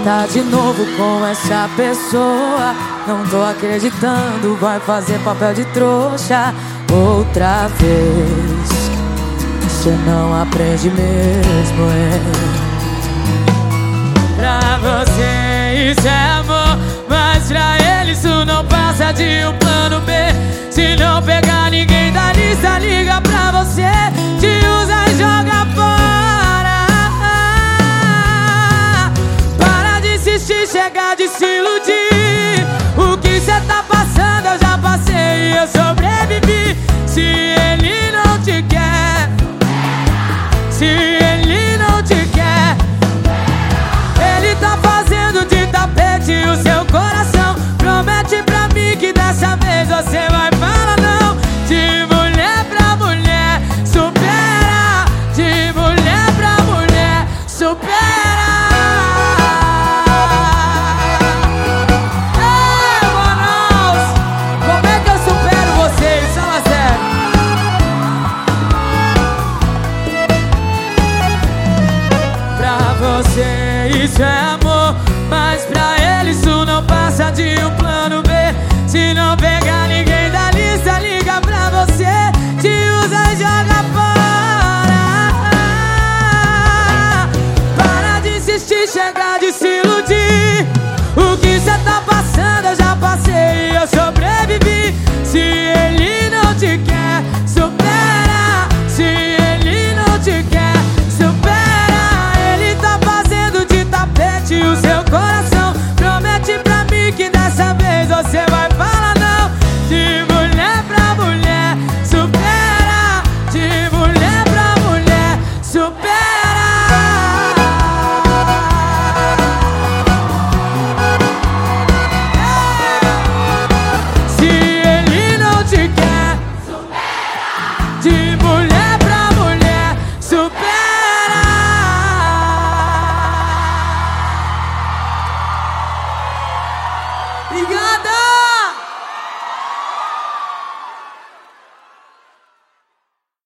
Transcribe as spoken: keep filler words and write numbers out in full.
tá de novo com essa pessoa. Não tô acreditando, vai fazer papel de trouxa outra vez. Você não aprende mesmo, é? Pra você isso é amor, mas pra ele isso não passa de um plano B. Se não pegar ninguém da lista, liga pra você, te usa e joga fora. Para de insistir, chega de se iludir. O que cê tá passando eu já passei e eu sobrevivi. Se ele não te quer, se ele não te quer, ele tá fazendo de tapete o seu coração. Promete pra mim que dessa vez você vai falar não. De mulher pra mulher, supera. De mulher pra mulher, supera. Ei, Manaus, como é que eu supero vocês? Fala sério. Pra você isso é amor, mas pra ele isso não passa de um plano B. Se não pegar ninguém da lista, liga pra você, te usa e joga fora. Para de insistir, chega de se iludir. O que cê tá passando eu já passei e eu sobrevivi. Se ele não te quer, supera. Se ele não te quer, supera. Ele tá fazendo de tapete o seu coração. Promete pra mim que dessa vez você vai falar não. De mulher pra mulher, supera. De mulher pra mulher, supera. Se ele não te quer, supera. De mulher pra mulher, supera. Obrigada!